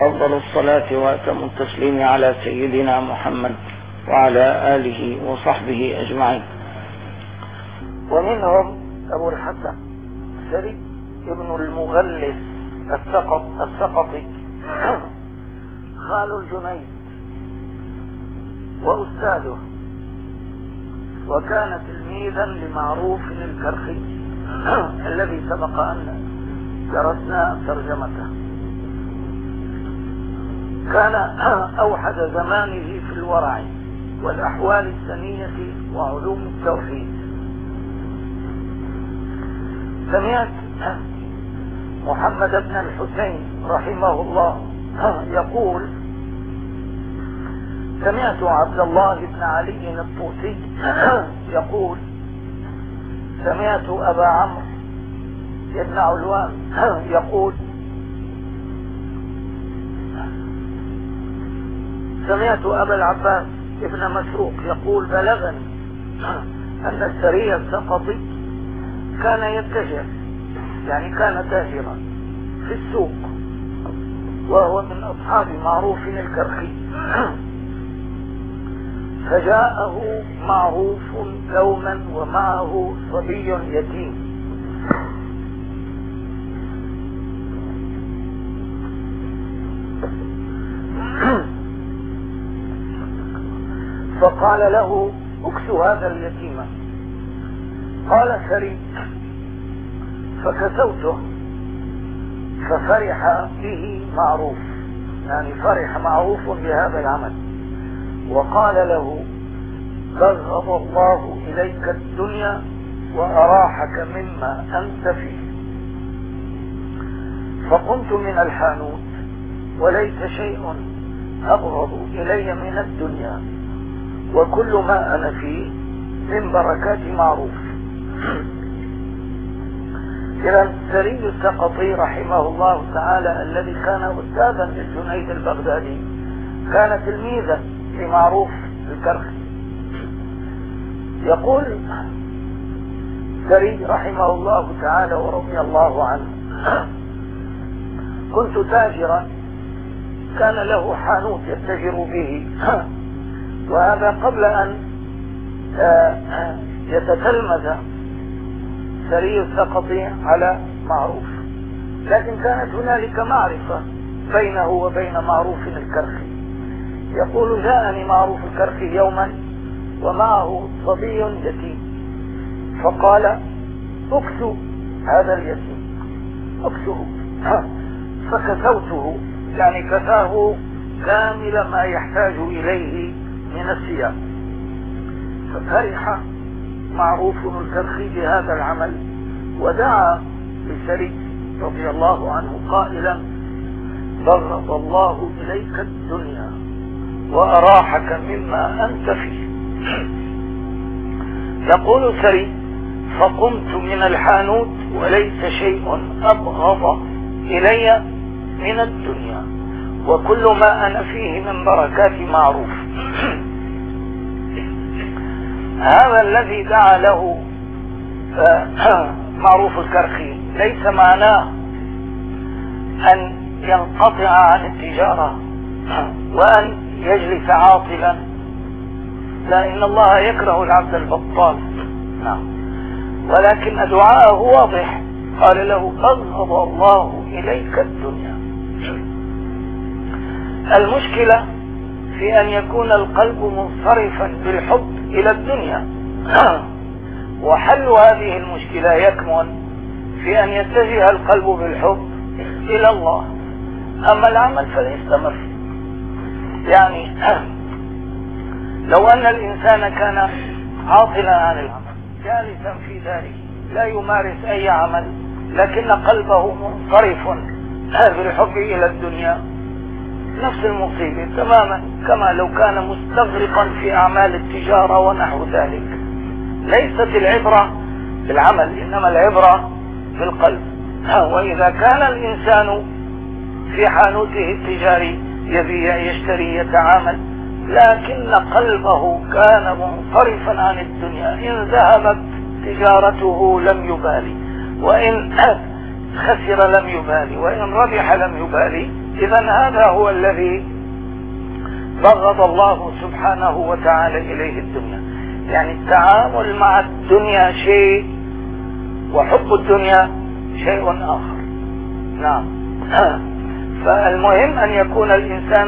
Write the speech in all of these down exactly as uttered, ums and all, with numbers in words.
أفضل الصلاة وأتم التسليم على سيدنا محمد وعلى آله وصحبه أجمعين. ومنهم أبو الحسن سري ابن المغلس السقط السقطي خال الجنيد وأستاذه، وكان تلميذا لمعروف الكرخي الذي سبق أن درسنا ترجمته. كان أوحد زمانه في الورع والأحوال السنية وعلوم التوحيد. سمعت محمد بن الحسين رحمه الله يقول: سمعت عبد الله بن علي الطوسي يقول: سمعت أبا عمرو بن علوان يقول: سمعت أبا العباس ابن مسروق يقول: بلغني أن السري السقطي كان يتجر، يعني كان تاجرا في السوق، وهو من أصحاب معروف الكرخي. فجاءه معروف يوما ومعه صبي يتيم، فقال له: اكسو هذا اليتيم. قال سري: فكسوته، ففرح به معروف، يعني فرح معروف بهذا العمل، وقال له: بغض الله إليك الدنيا وأراحك مما أنت فيه. فقمت من الحانوت وليس شيء أبغض إلي من الدنيا وكل ما أنا فيه من بركات معروف. إذا سري السقطي رحمه الله تعالى الذي كان أستاذا للجنيد البغدادي كان تلميذا لمعروف الكرخي. يقول سري رحمه الله تعالى ورضي الله عنه: كنت تاجرا، كان له حانوت يتجر به، وهذا قبل أن يتتلمذ سري السقطي على معروف، لكن كانت هنالك معرفة بينه وبين معروف الكرخي. يقول: جاءني معروف الكرخي يوما ومعه صبي يتيم، فقال: اكسو هذا اليتيم، اكسوه. فكسوته، يعني كساه كامل ما يحتاج إليه من الثياب. ففرح معروف الكرخي بهذا العمل، ودعا لسري رضي الله عنه قائلا: بغض الله إليك الدنيا وأراحك مما أنت فيه. يقول سري: فقمت من الحانوت وليس شيء أبغض إلي من الدنيا وكل ما أنا فيه من بركات معروف. هذا الذي دعا له معروف الكرخي ليس معناه أن ينقطع عن التجارة وأن يجلس عاطلا، لا، إن الله يكره العبد البطال، نعم، ولكن دعاءه واضح، قال له: بغض الله إليك الدنيا. المشكلة في أن يكون القلب منصرفا بالحب إلى الدنيا، وحل هذه المشكلة يكمن في أن يتجه القلب بالحب إلى الله. أما العمل فليستمر. يعني لو أن الإنسان كان عاطلا عن العمل جالسا في داره لا يمارس أي عمل، لكن قلبه منصرف بالحب إلى الدنيا، نفس المصيبة تماما كما لو كان مستغرقا في أعمال التجارة ونحو ذلك. ليست العبرة بالعمل، إنما العبرة بالقلب. وإذا كان الإنسان في حانوته التجاري يبيع يشتري يتعامل، لكن قلبه كان منصرفا عن الدنيا، إن ذهبت تجارته لم يبالي، وإن خسر لم يبالي، وإن ربح لم يبالي، إذا هذا هو الذي بغض الله سبحانه وتعالى إليه الدنيا. يعني التعامل مع الدنيا شيء وحب الدنيا شيء آخر. نعم. فالمهم أن يكون الإنسان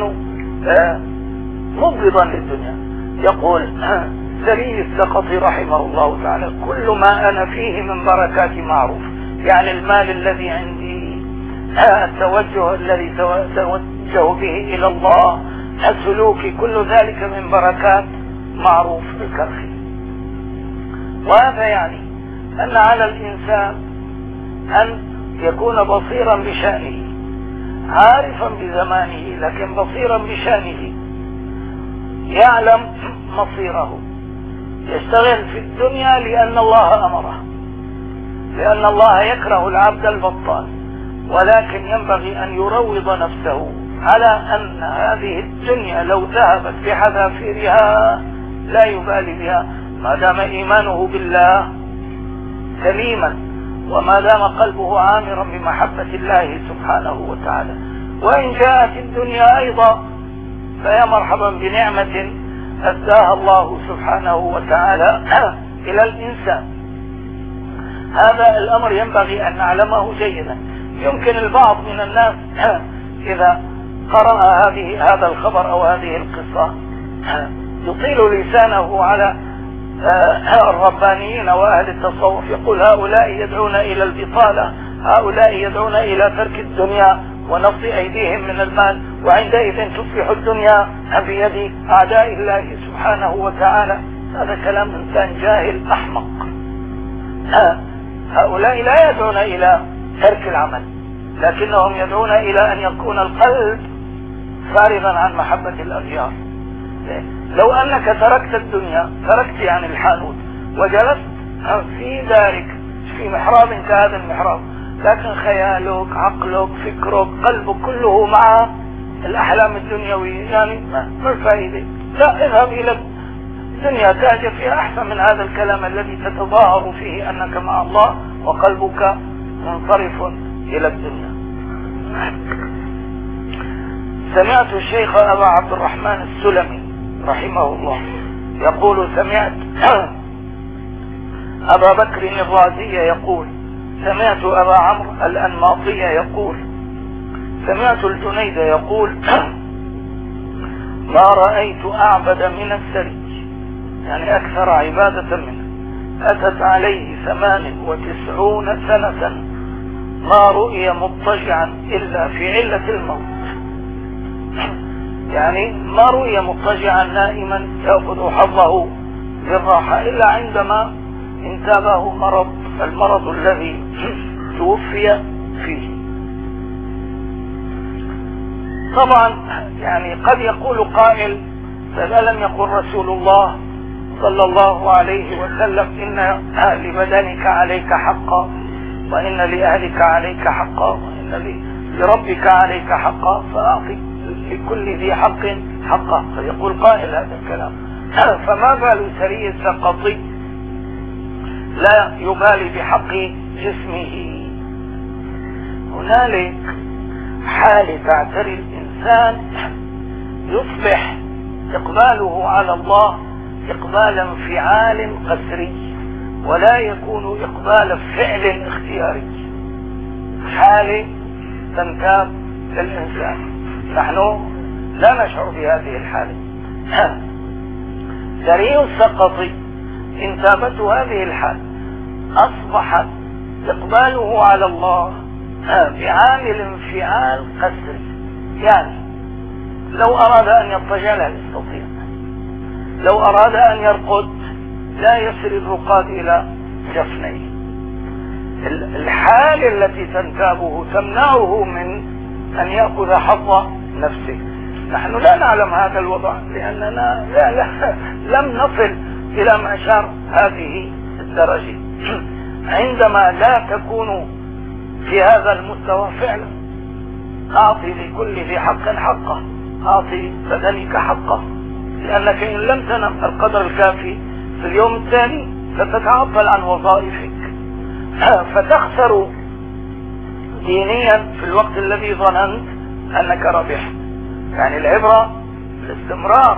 مبغضا للدنيا. يقول سري السقطي رحمه الله تعالى: كل ما أنا فيه من بركات معروف. يعني المال الذي عندي، التوجه الذي توجه به إلى الله، السلوك، كل ذلك من بركات معروف الكرخي. وهذا يعني أن على الإنسان أن يكون بصيرا بشأنه، عارفا بزمانه لكن بصيرا بشأنه، يعلم مصيره، يشتغل في الدنيا لأن الله أمره، لأن الله يكره العبد البطال، ولكن ينبغي أن يروض نفسه على أن هذه الدنيا لو ذهبت بحذافيرها لا يبالي بها ما دام إيمانه بالله سليما، وما دام قلبه عامرا بمحبة الله سبحانه وتعالى. وإن جاءت الدنيا أيضا فيا مرحبا بنعمة أداها الله سبحانه وتعالى إلى الإنسان. هذا الأمر ينبغي أن نعلمه جيدا. يمكن البعض من الناس إذا قرأ هذه هذا الخبر أو هذه القصة يطيل لسانه على الربانيين وأهل التصوف، يقول هؤلاء يدعون إلى البطالة، هؤلاء يدعون إلى ترك الدنيا ونقض أيديهم من المال، وعندئذ تصبح الدنيا بيد أعداء الله سبحانه وتعالى. هذا كلام إنسان جاهل أحمق. هؤلاء لا يدعون إلى ترك العمل، لكنهم يدعون إلى أن يكون القلب فارغا عن محبة الأغيار. لو أنك تركت الدنيا، تركت يعني الحانوت، وجلست في دارك في محراب كهذا المحراب، لكن خيالك، عقلك، فكرك، قلبك كله مع الأحلام الدنيوية، يعني ما الفائدة؟ لا، اذهب إلى الدنيا تاجر فيها أحسن من هذا الكلام الذي تتظاهر فيه أنك مع الله وقلبك منصرف إلى الدنيا. سمعت الشيخ أبا عبد الرحمن السلمي رحمه الله يقول: سمعت أبا بكر الرازي يقول: سمعت أبا عمرو الأنماطي يقول: سمعت الجنيد يقول: ما رأيت أعبد من السري، يعني أكثر عبادة منه، أتت عليه ثمان وتسعون سنة ما رؤي مضطجعا إلا في علة الموت. يعني ما رؤي مضطجعا نائما يأخذ حظه بالراحة إلا عندما انتابه مرض، المرض الذي توفي فيه. طبعا يعني قد يقول قائل: فلم يقل رسول الله صلى الله عليه وسلم إن لبدنك عليك حقا، وإن لأهلك عليك حقا، وإن لربك عليك حقا، فأعطي لكل ذي حق حقه. فيقول قائل هذا الكلام، فما بال سري السقطي لا يبالي بحق جسمه؟ هنالك حال تعتري الإنسان يصبح إقباله على الله إقبال انفعال قسري، ولا يكون إقبال فعل اختياري. حال تنتاب للإنسان، نحن لا نشعر بهذه الحالة. سري السقطي انتابته هذه الحال أصبح إقباله على الله بعامل انفعال قسري. يعني لو أراد أن يضطجع لا يستطيع، لو أراد أن يرقد لا يصل الرقاد إلى جفنيه. الحال التي تنتابه تمنعه من أن يأخذ حظ نفسه. نحن لا نعلم هذا الوضع لأننا لا لا لم نصل إلى معشار هذه الدرجة. عندما لا تكون في هذا المستوى فعلا أعطي لكل ذي حق حقه، أعطي بدنك حقه، لأنك إن لم تنم القدر الكافي في اليوم الثاني ستتعطل عن وظائفك، فتخسر دينيا في الوقت الذي ظننت أنك ربحت. يعني العبرة الاستمرار.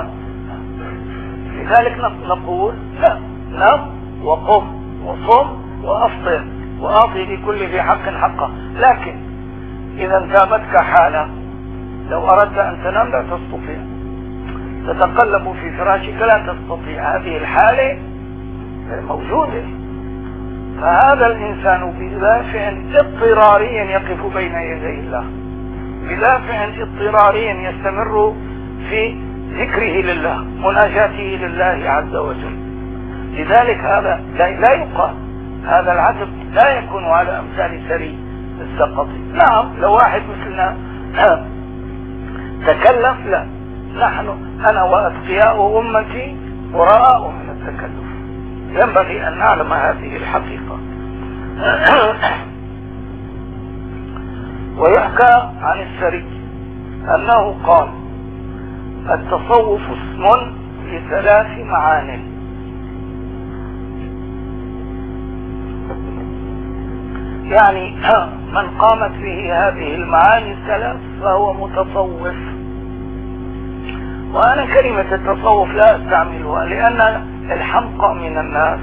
لذلك نقول لا، نم وقم وصم وأفطر وأعطي لكل ذي حق حقه. لكن إذا انتابتك حالة لو أردت أن تنام لا تستطيع، تتقلب في فراشك لا تستطيع، هذه الحالة موجودة. فهذا الإنسان بدافع اضطراري يقف بين يدي الله، بدافع اضطراري يستمر في ذكره لله، مناجاته لله عز وجل. لذلك هذا لا يقال، هذا العتب لا يكون على أمثال سري السقطي. نعم لو واحد مثلنا تكلف، لا، نحن أنا وأتقياء أمتي براء من التكلف، ينبغي أن نعلم هذه الحقيقة. ويحكى عن السري أنه قال: التصوف اسم لثلاث معان، يعني من قامت به هذه المعاني الثلاث فهو متصوف. وأنا كلمة التصوف لا أستعملها لأن الحمقى من الناس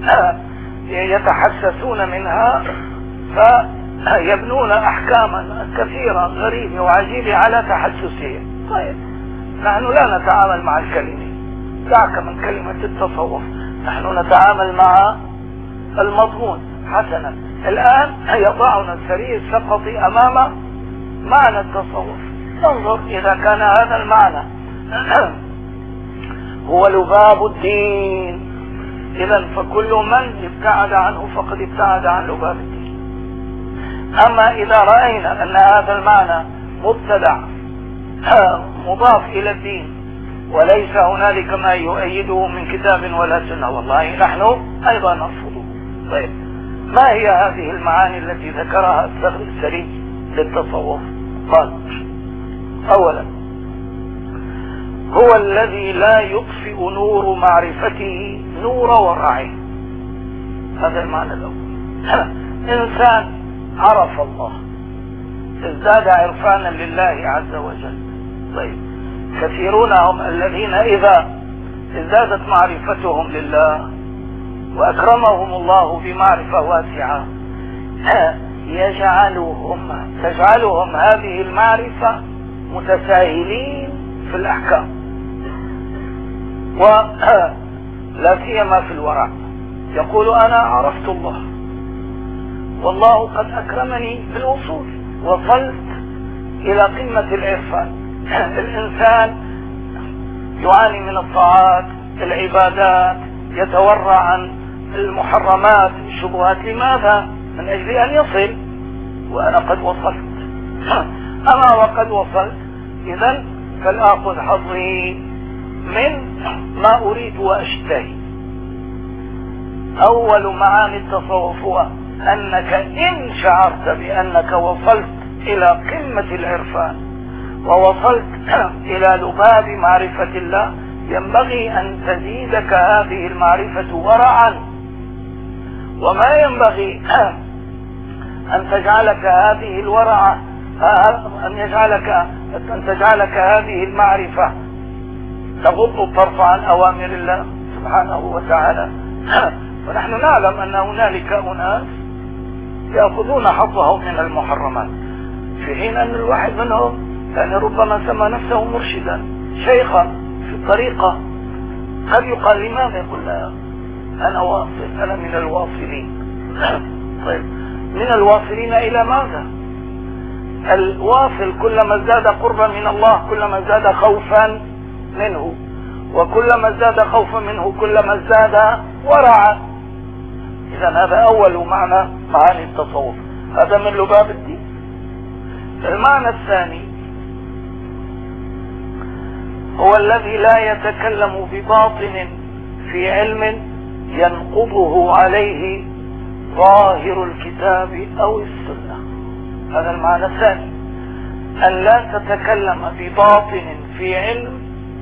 يتحسسون منها فيبنون أحكاما كثيرة غريبة وعجيبة على تحسسهم. طيب نحن لا نتعامل مع الكلمة، دعك من كلمة التصوف، نحن نتعامل مع المضمون. حسنا، الآن يضعنا السري السقطي أمام معنى التصوف. انظر، إذا كان هذا المعنى هو لباب الدين، إذا فكل من ابتعد عنه فقد ابتعد عن لباب الدين. أما إذا رأينا أن هذا المعنى مبتدع مضاف إلى الدين وليس هنالك ما يؤيده من كتاب ولا سنة، والله نحن أيضا نرفضه. طيب ما هي هذه المعاني التي ذكرها السري للتصوف؟ قال: أولا، هو الذي لا يطفئ نور معرفته نور ورعه. هذا المعنى الأول. إنسان عرف الله ازداد عرفانا لله عز وجل. طيب كثيرون هم الذين إذا ازدادت معرفتهم لله وأكرمهم الله بمعرفة واسعة يجعلهم تجعلهم هذه المعرفة متساهلين في الأحكام، ولا سيما في الورع. يقول: أنا عرفت الله والله قد أكرمني بالوصول، وصلت إلى قمة العرفان. الإنسان يعاني من الطاعات، العبادات، يتورع عن المحرمات، الشبهات. لماذا؟ من أجل أن يصل، وأنا قد وصلت. أما وقد وصلت، إذن فلآخذ حظي من ما أريد وأشتهي. أول معاني التصوف هو أنك إن شعرت بأنك وصلت إلى قمة العرفان ووصلت إلى لباب معرفة الله، ينبغي أن تزيدك هذه المعرفة ورعا، وما ينبغي أن تجعلك هذه الورعة أن يجعلك أن تجعلك هذه المعرفة تغض الطرف عن أوامر الله سبحانه وتعالى. ونحن نعلم أن هنالك أناس يأخذون حظهم من المحرمات، في حين أن الواحد منهم يعني ربما سمى نفسه مرشدا شيخا في الطريقة، قد يقال: لماذا؟ يقول: لا، أنا واصل، أنا من الواصلين. طيب من الواصلين إلى ماذا؟ الواصل كلما ازداد قربا من الله كلما ازداد خوفا منه، وكلما ازداد خوفا منه كلما ازداد ورعا. إذا هذا أول معنى معاني التصوف، هذا من لباب الدين. المعنى الثاني هو الذي لا يتكلم بباطن في علم ينقضه عليه ظاهر الكتاب أو السنة. هذا المعنى الثاني، أن لا تتكلم بباطن في علم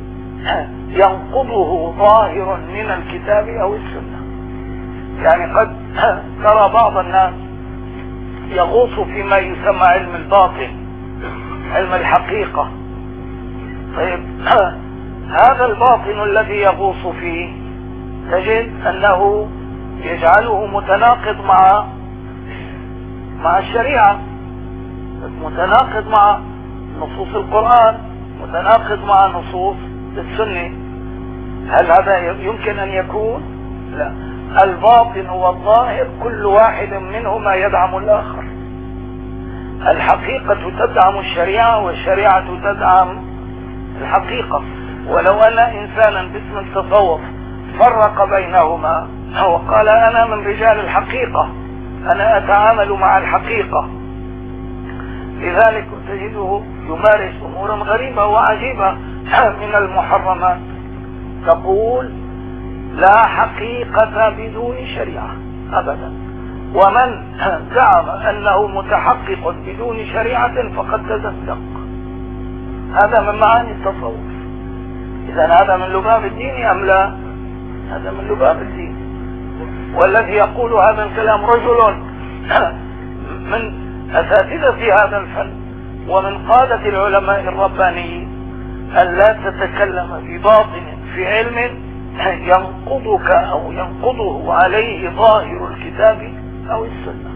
ينقضه ظاهر من الكتاب أو السنة. يعني قد ترى بعض الناس يغوص فيما يسمى علم الباطن، علم الحقيقة. طيب هذا الباطن الذي يغوص فيه تجد أنه يجعله متناقض مع مع الشريعة، متناقض مع نصوص القرآن، متناقض مع نصوص السنة. هل هذا يمكن أن يكون؟ لا. الباطن والظاهر كل واحد منهما يدعم الآخر. الحقيقة تدعم الشريعة والشريعة تدعم الحقيقة. ولو أن إنسانا باسم التصوف فرق بينهما وقال أنا من رجال الحقيقة، أنا أتعامل مع الحقيقة، لذلك تجده يمارس أمورا غريبة وعجيبة من المحرمات. تقول لا حقيقة بدون شريعة أبدا، ومن زعم أنه متحقق بدون شريعة فقد تزندق. هذا من معاني التصوف. إذا هذا من لباب الدين أم لا؟ هذا من لباب الدين. والذي يقول هذا الكلام رجل من أساتذة هذا الفن ومن قادة العلماء الربانيين، أن لا تتكلم في باطن في علم ينقضك أو ينقضه عليه ظاهر الكتاب أو السنة.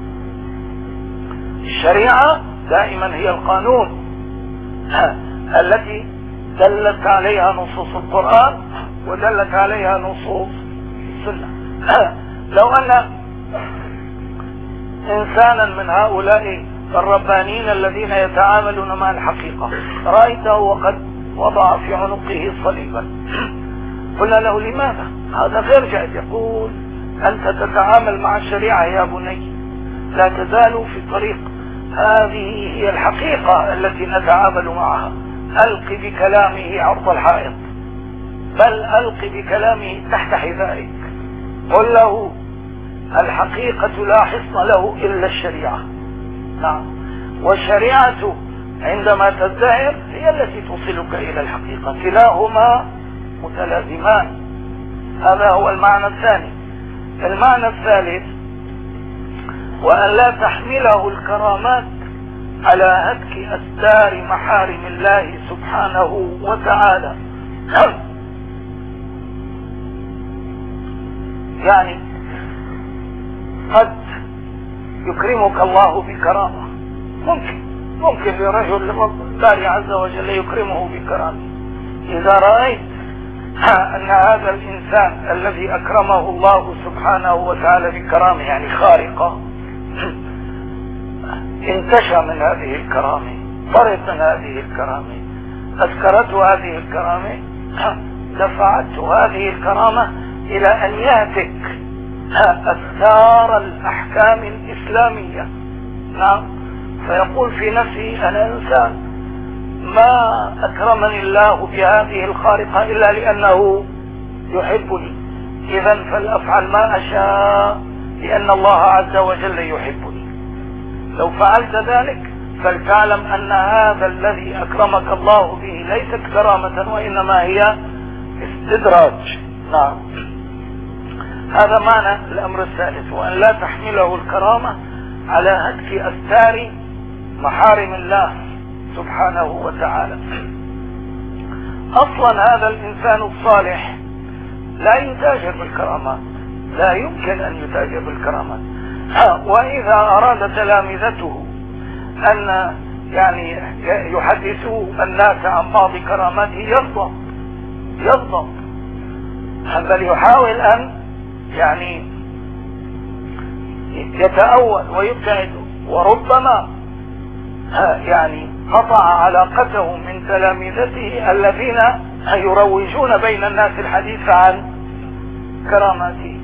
الشريعة دائما هي القانون التي دلت عليها نصوص القرآن ودلت عليها نصوص السنة. لو أن إنسانا من هؤلاء الربانيين الذين يتعاملون مع الحقيقة رأيته وقد وضع في عنقه صليبا، قلنا له لماذا؟ هذا غير جائز. يقول أنت تتعامل مع الشريعة يا بني، لا تزال في طريق، هذه هي الحقيقة التي نتعامل معها. ألق بكلامه عرض الحائط، بل ألق بكلامه تحت حذائك. قل له الحقيقة لا حصن له إلا الشريعة. نعم، والشريعة عندما تزدهر هي التي توصلك إلى الحقيقة، كلاهما متلازمان. هذا هو المعنى الثاني. المعنى الثالث وأن لا تحمله الكرامات على هتك أستار محارم الله سبحانه وتعالى. يعني قد يكرمك الله بكرامة، ممكن ممكن لرجل الله عز وجل يكرمه بكرامة. إذا رأيت أن هذا الإنسان الذي أكرمه الله سبحانه وتعالى بكرامة يعني خارقة انتشى من هذه الكرامة، طرد من هذه الكرامة، أذكرته هذه الكرامة، دفعته هذه الكرامة إلى أن يهتك أستار الأحكام الإسلامية. نعم، فيقول في نفسه أنا إنسان، ما أكرمني الله بهذه الخارقة إلا لأنه يحبني، إذا فلأفعل ما أشاء لأن الله عز وجل يحبني. لو فعلت ذلك فلتعلم أن هذا الذي أكرمك الله به ليست كرامة وإنما هي استدراج. نعم، هذا معنى الأمر الثالث، وأن لا تحمله الكرامة على هتك أستار محارم الله سبحانه وتعالى. أصلا هذا الإنسان الصالح لا يتاجر بالكرامات، لا يمكن أن يتاجر بالكرامات. وإذا أراد تلامذته أن يعني يحدثوا الناس عن بعض كراماته يغضب يغضب بل يحاول أن يعني يتأول ويبتعد، وربما يعني قطع علاقته من تلامذته الذين يروجون بين الناس الحديث عن كراماته.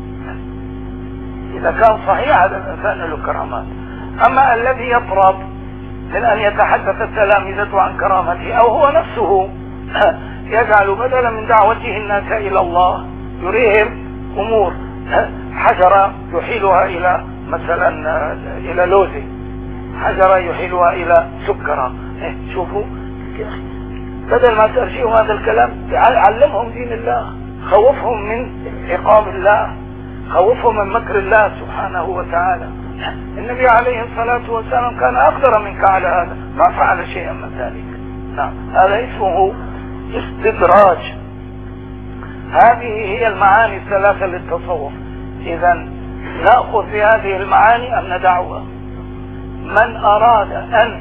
إذا كان صحيح هذا الإنسان له كرامات. أما الذي يطرد من أن يتحدث التلامذة عن كرامته أو هو نفسه يجعل بدلا من دعوته الناس إلى الله يريهم أمور، حجرة يحيلها إلى مثلا إلى لوزة، حجرة يحيلها إلى سكرة. شوفوا بدل ما ترجيهم هذا الكلام علمهم دين الله، خوفهم من عقاب الله، خوفهم من مكر الله سبحانه وتعالى. النبي عليه الصلاة والسلام كان أقدر منك على هذا، ما فعل شيئا من ذلك. نعم، هذا اسمه استدراج. هذه هي المعاني الثلاثة للتصوف. إذا نأخذ بهذه المعاني أم ندعوها؟ من أراد أن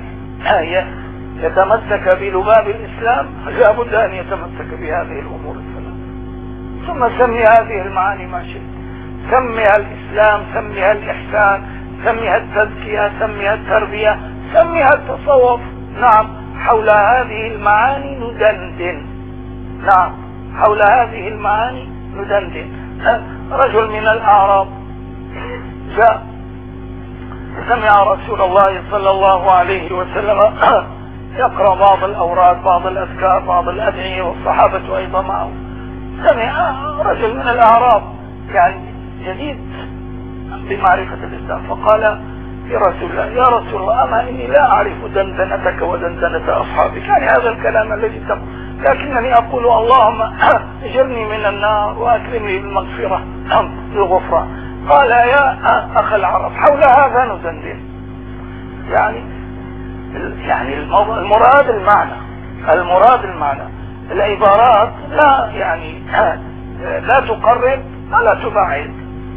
يتمسك بلباب الإسلام لا بد أن يتمسك بهذه الأمور الثلاثة. ثم سمي هذه المعاني ما شئت، سميها الإسلام، سميها الإحسان، سميها التزكية، سميها التربية، سميها التصوف. نعم، حول هذه المعاني ندندن. نعم، حول هذه المعاني ندندن. رجل من الأعراب جاء سمع رسول الله صلى الله عليه وسلم يقرأ بعض الأوراد، بعض الأذكار، بعض الأدعية، والصحابة أيضا معه. سمع رجل من الأعراب يعني جديد بمعرفة الإسلام، فقال يا رسول الله يا رسول الله أما إني لا أعرف دندنتك ودندنة أصحابك، يعني هذا الكلام الذي تقول، لكنني أقول اللهم اجرني من النار وأكرمني بالمغفرة بالغفران. قال يا أخ العرب حول هذا ندندن. يعني يعني المراد المعنى، المراد المعنى. العبارات لا يعني لا تقرب ولا تبعد.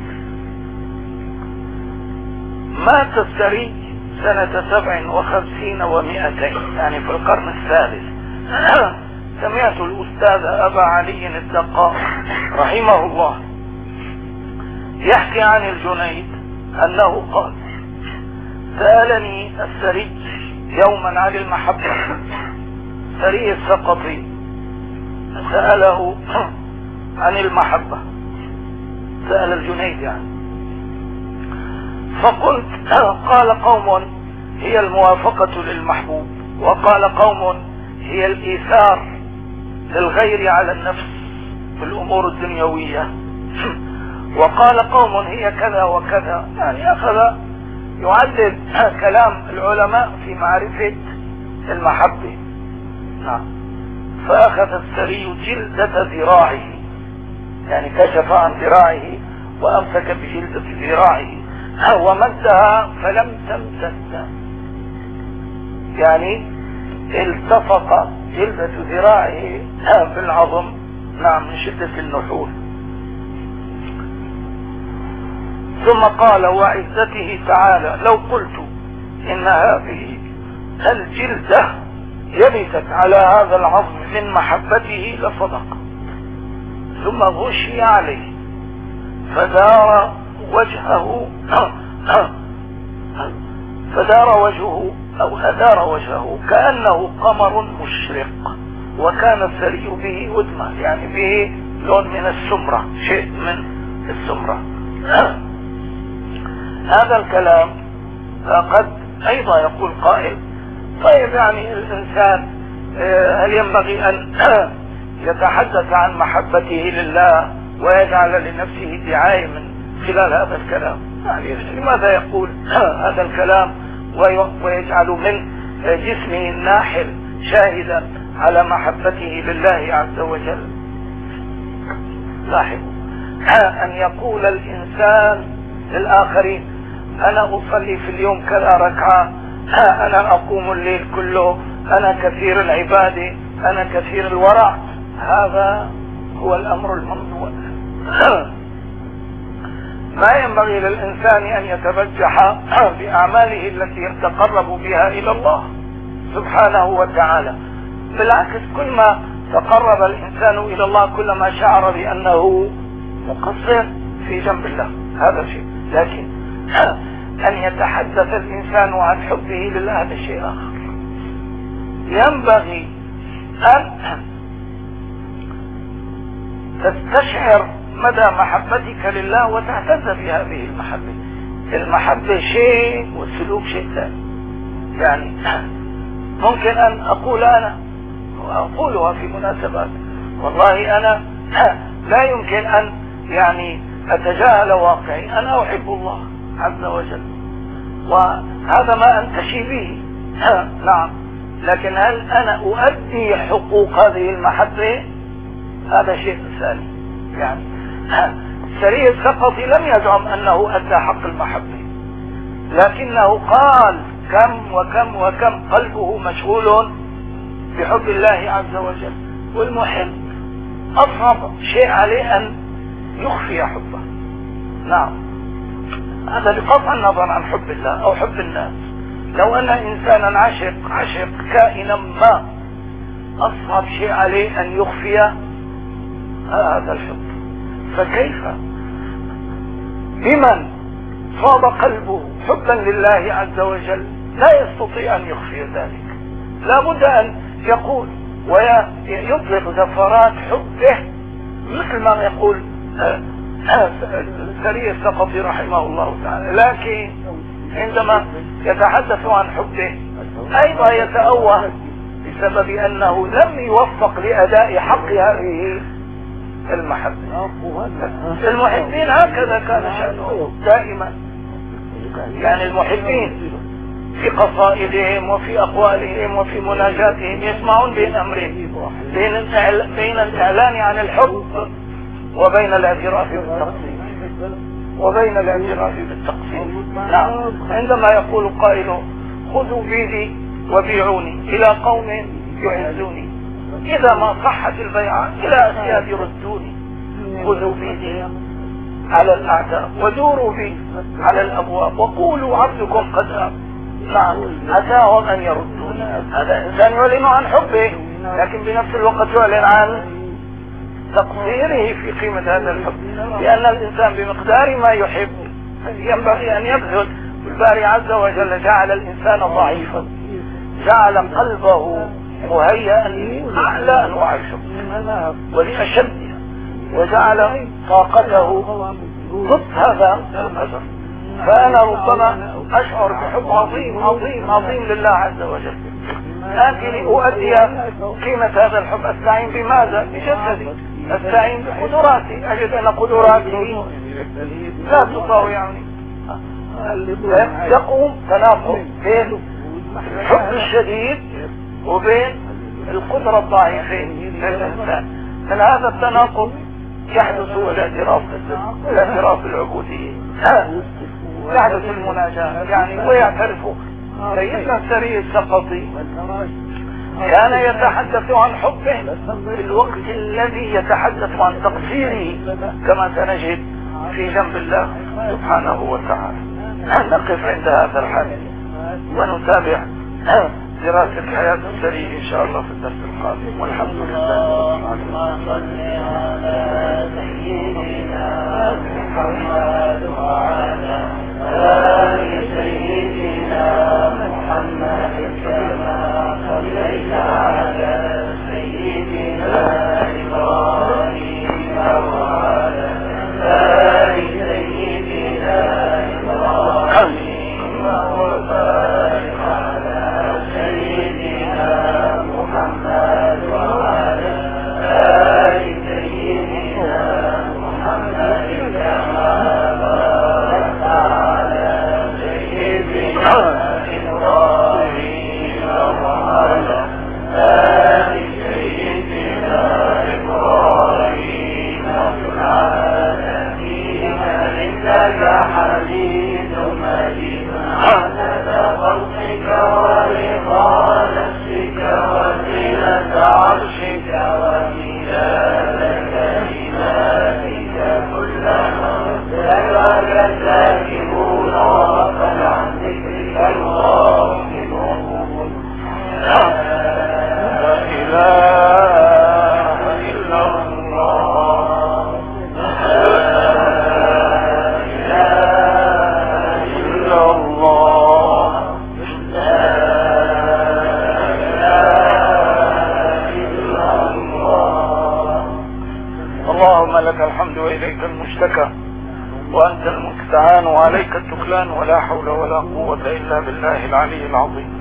مات الثري سنة سبع وخمسين ومائتين، يعني في القرن الثالث. سمعت الأستاذ أبا علي الدقاق رحمه الله يحكي عن الجنيد أنه قال سألني الثري يوما عن المحبة، ثري السقطي سأله عن المحبة، سأل الجنيد يعني، فقلت قال قوم هي الموافقة للمحبوب، وقال قوم هي الإيثار للغير على النفس في الأمور الدنيوية، وقال قوم هي كذا وكذا. يعني أخذ يعدد كلام العلماء في معرفة المحبة. فأخذ الثري جلدة ذراعه، يعني كشف عن ذراعه وأمسك بجلدة ذراعه ومدها فلم تمتد، يعني التصق جلدة ذراعه بالعظم. نعم، من شدة النحول. ثم قال وعزته تعالى لو قلت إن هذه الجلدة يبست على هذا العظم من محبته لصدق. ثم غشي عليه فدار وجهه فدار وجهه أو أدار وجهه كأنه قمر مشرق، وكان الثري به أدمى، يعني به لون من السمرة، شيء من السمرة. هذا الكلام قد أيضا يقول قائل طيب يعني الإنسان هل ينبغي أن يتحدث عن محبته لله ويجعل لنفسه دعاية من خلال هذا الكلام؟ يعني لماذا يقول هذا الكلام ويجعل من جسمه الناحل شاهدا على محبته لله عز وجل؟ لاحظوا أن يقول الإنسان للآخرين أنا أصلي في اليوم كذا ركعة، أنا أقوم الليل كله، أنا كثير العبادة، أنا كثير الورع، هذا هو الأمر الممنوع. ما ينبغي للإنسان أن يتبجح بأعماله التي يتقرب بها إلى الله سبحانه وتعالى. بالعكس، كل ما تقرب الإنسان إلى الله كلما شعر بأنه مقصر في جنب الله، هذا شيء. لكن أن يتحدث الإنسان عن حبه لله هذا شيء آخر. ينبغي أن تستشعر مدى محبتك لله وتعتز بهذه المحبة. المحبة شيء والسلوك شيء ثاني. يعني ممكن أن أقول أنا وأقولها في مناسبات والله أنا لا يمكن أن يعني أتجاهل واقعي، أنا أحب الله عز وجل وهذا ما أنتشي به. نعم، لكن هل أنا أؤدي حقوق هذه المحبة؟ هذا شيء ثاني. يعني الثري السقطي لم يزعم أنه أدى حق المحبة، لكنه قال كم وكم وكم قلبه مشغول بحب الله عز وجل. والمحب أصعب شيء عليه أن يخفي حبه. نعم، هذا بقطع النظر عن حب الله أو حب الناس. لو أن إنسانا عشق عشق كائنا ما، أصعب شيء عليه أن يخفي هذا الحب. فكيف بمن صاب قلبه حبا لله عز وجل لا يستطيع أن يخفي ذلك؟ لا بد أن يقول ويطلق زفرات حبه، مثل ما يقول السري الثقفي رحمه الله تعالى. لكن عندما يتحدث عن حبه أيضا يتأوه بسبب أنه لم يوفق لأداء حق هذه المحبة. المحبين هكذا كان شأنهم دائما، يعني المحبين في قصائدهم وفي أقوالهم وفي مناجاتهم يسمعون بين أمرين، بين الإعلان عن الحب وبين الاعتراف بالتقصير وبين الاعتراف بالتقصير. نعم، عندما يقول قائل خذوا بيدي وبيعوني إلى قوم يعزوني، إذا ما صحت البيعة إلى أسياد يردوني. خذوا بيدي على الأعداء ودوروا بي على الأبواب وقولوا عبدكم قد آب. نعم، أتاهم أن يردوني. هذا إنسان يعلن عن حبه، لكن بنفس الوقت يعلن عن تقصيره في قيمة هذا الحب، لأن الإنسان بمقدار ما يحب ينبغي أن يبذل. الباري عز وجل جعل الإنسان ضعيفا، جعل قلبه مهيئا لأعلى أنواع الحب ولأشد، وجعل طاقته ضد هذا القدر. فأنا ربما أشعر بحب عظيم عظيم عظيم لله عز وجل، لكن لأؤدي قيمة هذا الحب أستعين بماذا؟ بجسدي، أستعين بقدراتي، أجد أن قدراتي لا تطاوعني. يقوم تناقض بين الحب الشديد وبين القدرة الضعيفين للإنسان. من هذا التناقض يحدث الاعتراف الاعتراف العبودية، يحدث المناجاة يعني ويعترف. سيدنا السري الثقفي كان يتحدث عن حبه في الوقت الذي يتحدث عن تقصيره، كما سنجد في جنب الله سبحانه وتعالى. نقف عند هذا الحد ونتابع دراسة حياة السري إن شاء الله في الدرس القادم، والحمد لله. اللهم صل على سيدنا محمد وعلى آل سيدنا محمد كما صليت على سيدنا إبراهيم وعلى آل سيدنا إبراهيم وبارك على سيدنا محمد وعلى آل سيدنا محمد كما باركت على سيدنا إبراهيم وعلى آل سيدنا إبراهيم في العالمين إنك حميد مجيد. عدد خلقك ورضا نفسك وزنة عرشك ومداد كلماتك كلما لك الذاكرون وغفل عن ذكرك الغافلون. لا إله إلا الله، لا إله إلا الله، لا إله إلا الله. اللهم لك الحمد وإليك المشتكى وأنت المستعان وعليك التكلان، ولا حول ولا قوة إلا بالله العلي العظيم.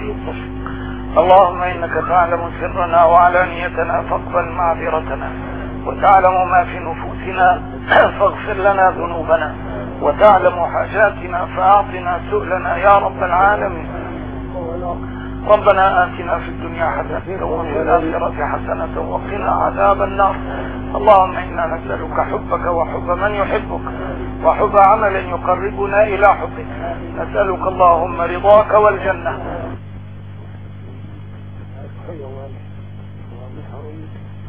اللهم إنك تعلم سرنا وعلانيتنا فاقبل معذرتنا، وتعلم ما في نفوسنا فاغفر لنا ذنوبنا، وتعلم حاجاتنا فأعطنا سؤلنا يا رب العالمين. ربنا آتنا في الدنيا حسنة وفي الآخرة حسنة وقنا عذاب النار. اللهم إنا نسألك حبك وحب من يحبك، وحب عمل يقربنا إلى حبك. نسألك اللهم رضاك والجنة.